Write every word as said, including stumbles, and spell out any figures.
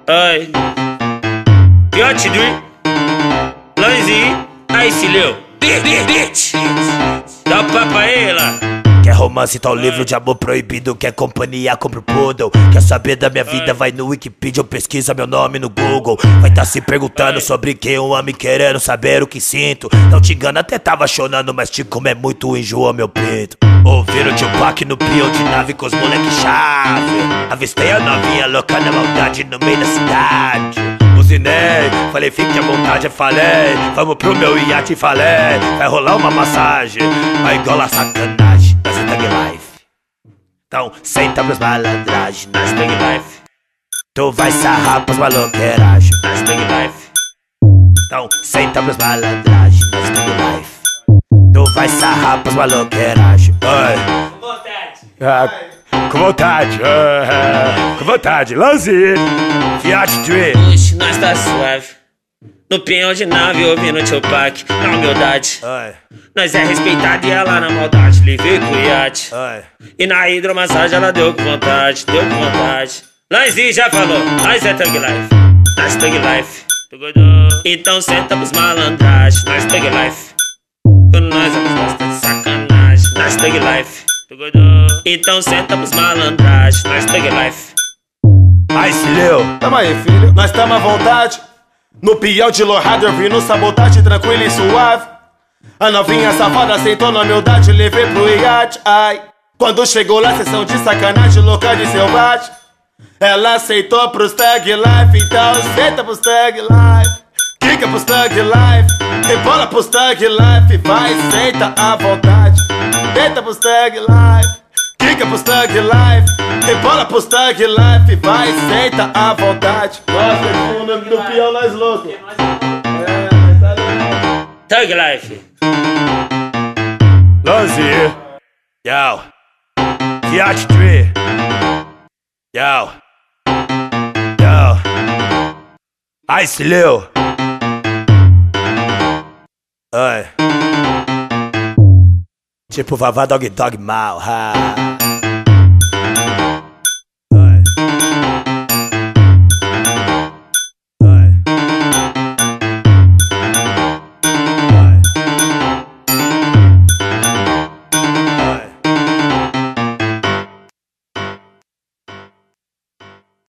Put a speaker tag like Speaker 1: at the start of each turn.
Speaker 1: Ai, Fiat Dream, Lanzi, Ice Leo, bitch, dá o papo aí lá.
Speaker 2: Quer romance, tá o livro de amor proibido. Quer companhia, compra o poodle. Quer saber da minha vida, vai no Wikipedia ou pesquisa meu nome no Google. Vai tá se perguntando sobre quem eu amo e querendo saber o que sinto. Não te engano, até tava chorando, mas te comer muito enjoa meu peito. Ouviram o Tupac no peão de nave com os moleque chave. Avistei a novinha louca na maldade no meio da cidade. Buzinei, falei fique à vontade, eu falei vamos pro meu iate, falei vai rolar uma massagem, vai gola sacanagem. Nós é Thug Life, então senta pros malandragem. Nós Thug Life, tu vai sarrar pros maloqueiragem. Nós Thug Life, então senta pros malandragem. Nós Thug Life, tu vai sarrar pros maloqueiragem.
Speaker 1: Com vontade.
Speaker 2: Ah, com vontade, ah, com vontade. Lanzi, Fiat Dream.
Speaker 1: Oxe, nós tá suave. No pinhão de nave ouvindo Tupac, na humildade.
Speaker 2: Ai,
Speaker 1: Nós é respeitado e ela na maldade. Levei pro iate.
Speaker 2: ai.
Speaker 1: E na hidromassagem ela deu com vontade, deu com vontade. Lanzi já falou, nós é Thug Life, nós Thug Life. Então senta pros malandragem, nós Thug Life. Com nós vamos bastante sacanagem, nós Thug Life. Então senta pros malandragem, nós Thug Life.
Speaker 2: Ice Leo,
Speaker 3: Tamo aí, filho, nós tamo à vontade. No pião de Lorrado eu vi no sabotagem, tranquilo e suave. A novinha safada sentou na humildade, levei pro iate, ai. Quando chegou lá, sessão de sacanagem, louca de selvagem. Ela aceitou pros Thug Life, então senta pros Thug Life. Clica pros Thug Life, rebola pros Thug Life. Vai, senta à vontade, deita pros Thug Life. Clica pros Thug Life, rebola pros Thug Life. Vai, senta à vontade. Nossa, no, no pião nós louco. É, mas tá ligado.
Speaker 1: Thug Life.
Speaker 2: Lanzi, yo, Fiat Dream, yo, yo, Ice Leo, ai. Tipo Vavá Dog Dog Mal, ha.